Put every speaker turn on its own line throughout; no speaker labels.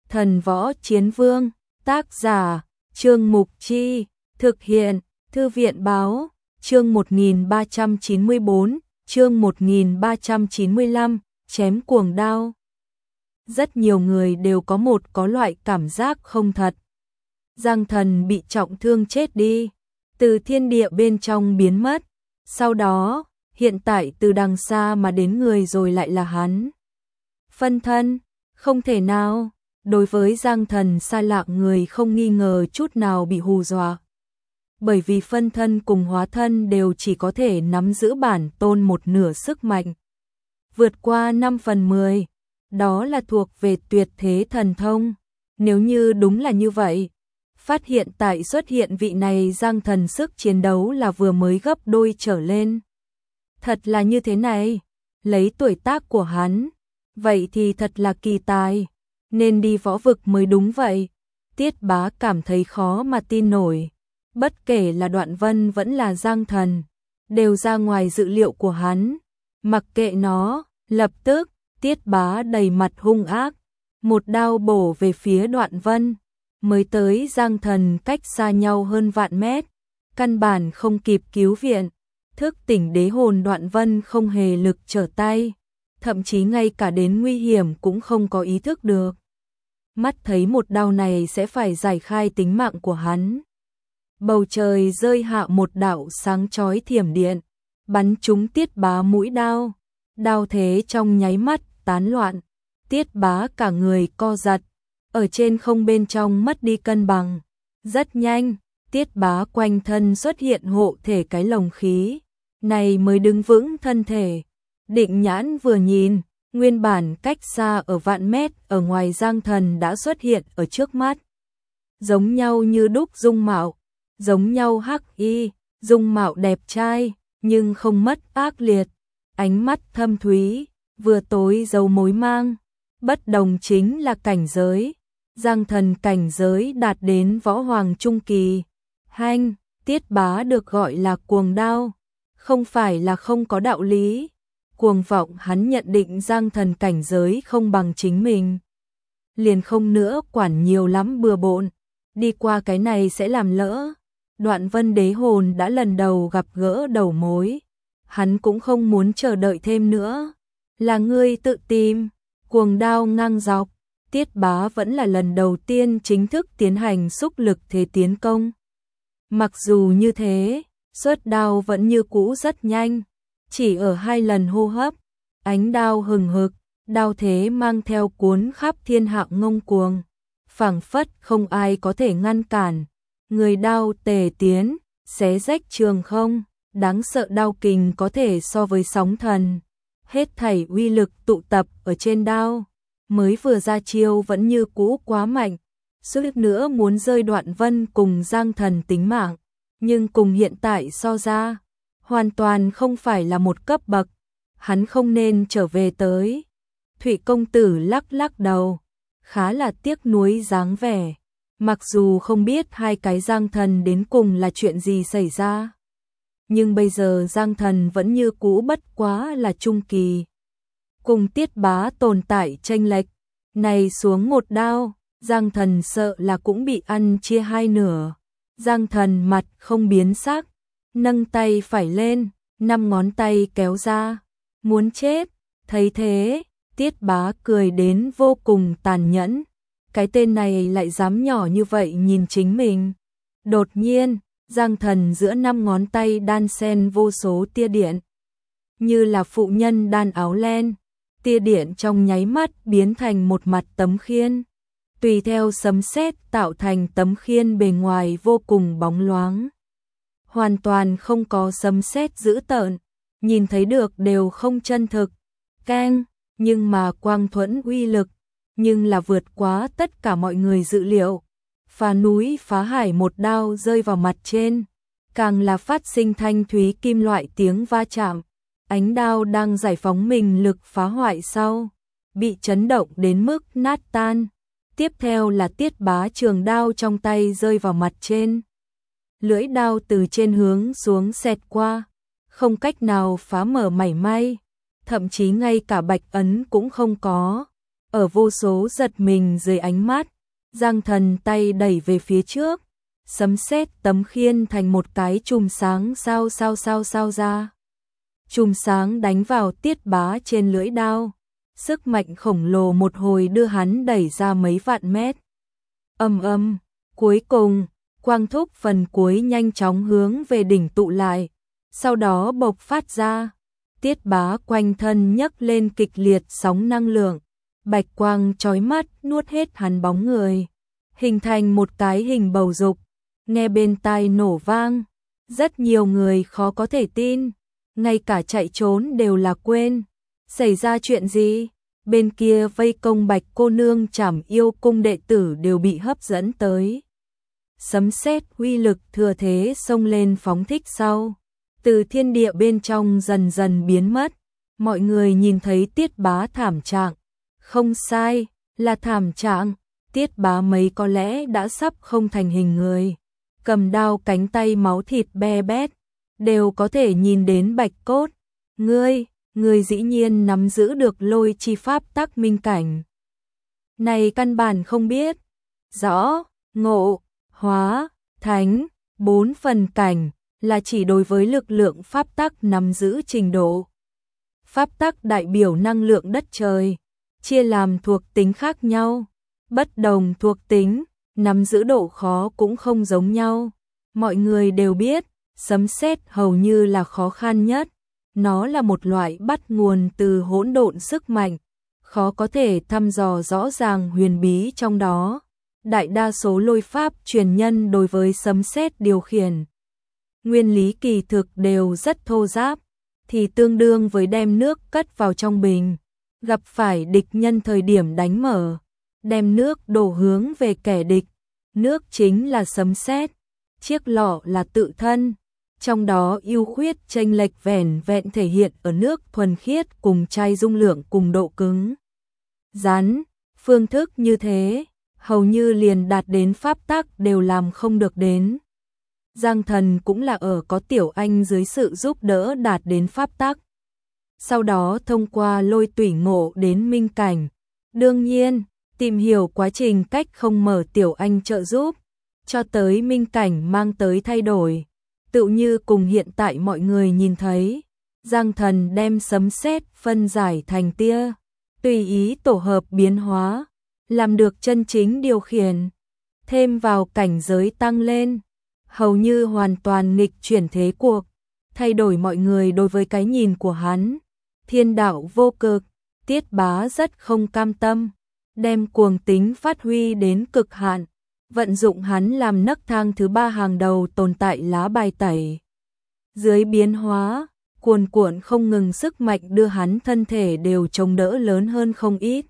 Thần Võ Chiến Vương, tác giả, Trương Mục Chi, thực hiện, Thư viện Báo, chương 1394, chương 1395, chém cuồng đao. Rất nhiều người đều có loại cảm giác không thật. Giang Thần bị trọng thương chết đi, từ thiên địa bên trong biến mất, sau đó, hiện tại từ đằng xa mà đến người rồi lại là hắn. Phân thân, không thể nào, đối với Giang Thần xa lạ người không nghi ngờ chút nào bị hù dọa. Bởi vì phân thân cùng hóa thân đều chỉ có thể nắm giữ bản tôn một nửa sức mạnh. Vượt qua 5/10, đó là thuộc về tuyệt thế thần thông. Nếu như đúng là như vậy, phát hiện tại xuất hiện vị này Giang Thần sức chiến đấu là vừa mới gấp đôi trở lên. Thật là như thế này, lấy tuổi tác của hắn, vậy thì thật là kỳ tài, nên đi võ vực mới đúng vậy. Tiết Bá cảm thấy khó mà tin nổi, bất kể là Đoạn Vân vẫn là Giang Thần, đều ra ngoài dự liệu của hắn. Mặc kệ nó, lập tức, Tiết Bá đầy mặt hung ác, một đao bổ về phía Đoạn Vân. Mới tới Giang Thần cách xa nhau hơn vạn mét, căn bản không kịp cứu viện. Thức tỉnh đế hồn Đoạn Vân không hề lực trở tay, thậm chí ngay cả đến nguy hiểm cũng không có ý thức được. Mắt thấy một đao này sẽ phải giải khai tính mạng của hắn. Bầu trời rơi hạ một đạo sáng chói thiểm điện, bắn trúng Tiết Bá mũi đao. Đao thế trong nháy mắt tán loạn, Tiết Bá cả người co giật, ở trên không bên trong mất đi cân bằng. Rất nhanh, Tiết Bá quanh thân xuất hiện hộ thể cái lồng khí, này mới đứng vững thân thể. Định nhãn vừa nhìn, nguyên bản cách xa ở vạn mét ở ngoài Giang Thần đã xuất hiện ở trước mắt. Giống nhau như đúc dung mạo, giống nhau hắc y, dung mạo đẹp trai, nhưng không mất ác liệt, ánh mắt thâm thúy, vừa tối giấu mối mang. Bất đồng chính là cảnh giới, Giang Thần cảnh giới đạt đến võ hoàng trung kỳ. Hanh, Tiết Bá được gọi là cuồng đao, không phải là không có đạo lý. Cuồng vọng hắn nhận định Giang Thần cảnh giới không bằng chính mình, liền không nữa quản nhiều lắm bừa bộn, đi qua cái này sẽ làm lỡ. Đoạn Vân đế hồn đã lần đầu gặp gỡ đầu mối, hắn cũng không muốn chờ đợi thêm nữa. Là ngươi tự tìm, cuồng đao ngang dọc. Tiết Bá vẫn là lần đầu tiên chính thức tiến hành xúc lực thế tiến công. Mặc dù như thế, xuất đao vẫn như cũ rất nhanh, chỉ ở 2 lần hô hấp, ánh đao hừng hực, đao thế mang theo cuốn khắp thiên hạ ngông cuồng, phảng phất không ai có thể ngăn cản. Người đao tề tiến, xé rách trường không, đáng sợ đao kình có thể so với sóng thần. Hết thảy uy lực tụ tập ở trên đao, mới vừa ra chiêu vẫn như cũ quá mạnh, suýt nữa muốn rơi Đoạn Vân cùng Giang Thần tính mạng, nhưng cùng hiện tại so ra, hoàn toàn không phải là một cấp bậc, hắn không nên trở về tới. Thụy công tử lắc lắc đầu, khá là tiếc nuối dáng vẻ, mặc dù không biết hai cái Giang Thần đến cùng là chuyện gì xảy ra. Nhưng bây giờ Giang Thần vẫn như cũ bất quá là trung kỳ, cùng Tiết Bá tồn tại chênh lệch, này xuống một đao, Giang Thần sợ là cũng bị ăn chia 2 nửa. Giang Thần mặt không biến sắc, nâng tay phải lên, 5 ngón tay kéo ra, muốn chết. Thấy thế, Tiết Bá cười đến vô cùng tàn nhẫn, cái tên này lại dám nhỏ như vậy nhìn chính mình. Đột nhiên, Giang Thần giữa 5 ngón tay đan xen vô số tia điện, như là phụ nhân đan áo len, tia điện trong nháy mắt biến thành một mặt tấm khiên, tùy theo sấm sét tạo thành tấm khiên bề ngoài vô cùng bóng loáng. Hoàn toàn không có sấm sét dữ tợn, nhìn thấy được đều không chân thực. Keng, nhưng mà quang thuẫn uy lực, nhưng là vượt quá tất cả mọi người dự liệu. Phá núi phá hải một đao rơi vào mặt trên, càng là phát sinh thanh thúy kim loại tiếng va chạm. Ánh đao đang giải phóng mình lực phá hoại sau, bị chấn động đến mức nát tan. Tiếp theo là Tiết Bá trường đao trong tay rơi vào mặt trên. Lưỡi đao từ trên hướng xuống xẹt qua, không cách nào phá mở mảy may, thậm chí ngay cả bạch ấn cũng không có. Ở vô số giật mình dưới ánh mắt, Giang Thần tay đẩy về phía trước, sấm sét tấm khiên thành một cái chùm sáng sao ra. Chùm sáng đánh vào Tiết Bá trên lưỡi đao, sức mạnh khổng lồ một hồi đưa hắn đẩy ra mấy vạn mét. Cuối cùng, quang thúc phần cuối nhanh chóng hướng về đỉnh tụ lại, sau đó bộc phát ra. Tiết Bá quanh thân nhấc lên kịch liệt sóng năng lượng, bạch quang chói mắt nuốt hết hắn bóng người, hình thành một cái hình bầu dục, nghe bên tai nổ vang. Rất nhiều người khó có thể tin, ngay cả chạy trốn đều là quên. Xảy ra chuyện gì? Bên kia vây công Bạch cô nương Trảm Yêu cung đệ tử đều bị hấp dẫn tới. Sấm sét uy lực thừa thế xông lên phóng thích sau, từ thiên địa bên trong dần dần biến mất. Mọi người nhìn thấy Tiết Bá thảm trạng, không sai, là thảm trạng. Tiết Bá mấy có lẽ đã sắp không thành hình người, cầm đao cánh tay máu thịt be bét, đều có thể nhìn đến bạch cốt. Ngươi dĩ nhiên nắm giữ được lôi chi pháp tắc minh cảnh. Này căn bản không biết rõ, ngộ, hóa, thánh, 4 phần cảnh là chỉ đối với lực lượng pháp tắc nắm giữ trình độ. Pháp tắc đại biểu năng lượng đất trời, chia làm thuộc tính khác nhau, bất đồng thuộc tính, nắm giữ độ khó cũng không giống nhau. Mọi người đều biết, sấm sét hầu như là khó khăn nhất. Nó là một loại bắt nguồn từ hỗn độn sức mạnh, khó có thể thăm dò rõ ràng huyền bí trong đó. Đại đa số lôi pháp truyền nhân đối với sấm sét điều khiển nguyên lý kỳ thực đều rất thô ráp, thì tương đương với đem nước cất vào trong bình, gặp phải địch nhân thời điểm đánh mở, đem nước đổ hướng về kẻ địch. Nước chính là sấm sét, chiếc lọ là tự thân. Trong đó ưu khuyết chênh lệch vẻn vẹn thể hiện ở nước thuần khiết cùng chai dung lượng cùng độ cứng rắn. Phương thức như thế, hầu như liền đạt đến pháp tắc đều làm không được đến. Giang Thần cũng là ở có Tiểu Anh dưới sự giúp đỡ đạt đến pháp tắc. Sau đó thông qua lôi tủy ngộ đến minh cảnh. Đương nhiên, tìm hiểu quá trình cách không mở Tiểu Anh trợ giúp, cho tới minh cảnh mang tới thay đổi. Tự như cùng hiện tại mọi người nhìn thấy, Giang Thần đem sấm sét phân giải thành tia, tùy ý tổ hợp biến hóa, làm được chân chính điều khiển, thêm vào cảnh giới tăng lên, hầu như hoàn toàn nghịch chuyển thế cuộc, thay đổi mọi người đối với cái nhìn của hắn. Thiên đạo vô cực, Tiết Bá rất không cam tâm, đem cuồng tính phát huy đến cực hạn. Vận dụng hắn làm nấc thang thứ 3 hàng đầu tồn tại lá bài tẩy. Dưới biến hóa, cuồn cuộn không ngừng sức mạnh đưa hắn thân thể đều chống đỡ lớn hơn không ít.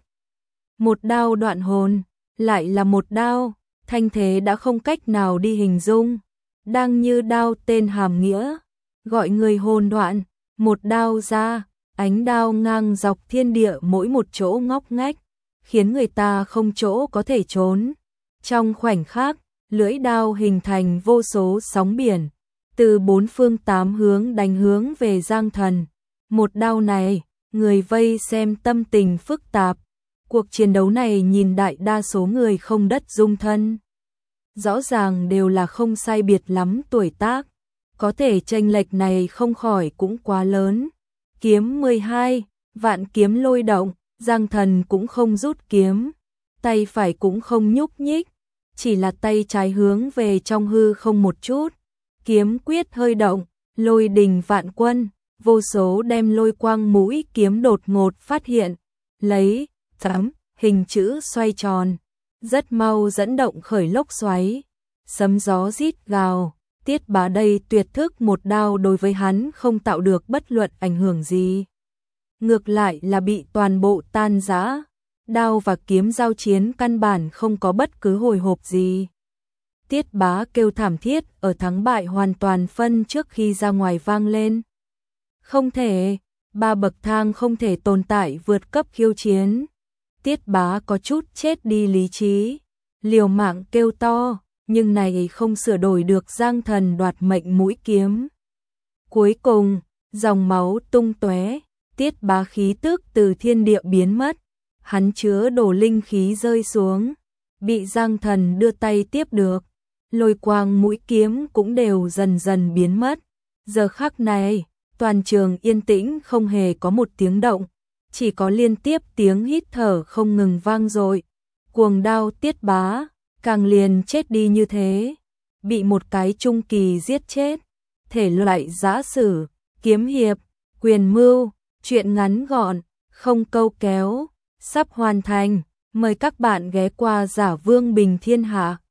Một đao đoạn hồn, lại là một đao, thanh thế đã không cách nào đi hình dung. Đang như đao tên hàm nghĩa, gọi người hồn đoạn, một đao ra, ánh đao ngang dọc thiên địa mỗi một chỗ ngóc ngách, khiến người ta không chỗ có thể trốn. Trong khoảnh khắc, lưỡi đao hình thành vô số sóng biển, từ 4 phương 8 hướng đánh hướng về Giang Thần. Một đao này, người vây xem tâm tình phức tạp. Cuộc chiến đấu này nhìn đại đa số người không đất dung thân. Rõ ràng đều là không sai biệt lắm tuổi tác, có thể chênh lệch này không khỏi cũng quá lớn. Kiếm 12, vạn kiếm lôi động, Giang Thần cũng không rút kiếm, tay phải cũng không nhúc nhích, chỉ là tay trái hướng về trong hư không một chút. Kiếm quyết hơi động, lôi đình vạn quân, vô số đem lôi quang mũi kiếm đột ngột phát hiện, lấy hình chữ xoay tròn, rất mau dẫn động khởi lốc xoáy, sấm gió rít gào. Tiết Bá đây tuyệt thức một đao đối với hắn không tạo được bất luận ảnh hưởng gì, ngược lại là bị toàn bộ tan rã. Đao và kiếm giao chiến căn bản không có bất cứ hồi hộp gì. Tiết Bá kêu thảm thiết ở thắng bại hoàn toàn phân trước khi ra ngoài vang lên. Không thể, 3 bậc thang không thể tồn tại vượt cấp khiêu chiến. Tiết Bá có chút chết đi lý trí, liều mạng kêu to, nhưng này không sửa đổi được Giang Thần đoạt mệnh mũi kiếm. Cuối cùng, dòng máu tung tóe, Tiết Bá khí tức từ thiên địa biến mất. hắn chứa đổ linh khí rơi xuống, bị Giang Thần đưa tay tiếp được, lôi quang mũi kiếm cũng đều dần dần biến mất. Giờ khắc này, toàn trường yên tĩnh không hề có một tiếng động, chỉ có liên tiếp tiếng hít thở không ngừng vang dội. Cuồng đao Tiết Bá, càng liền chết đi như thế, bị một cái trung kỳ giết chết. Thể loại giã sử, kiếm hiệp, quyền mưu, truyện ngắn gọn, không câu kéo, sắp hoàn thành. Mời các bạn ghé qua Giả Vương Bình Thiên Hạ.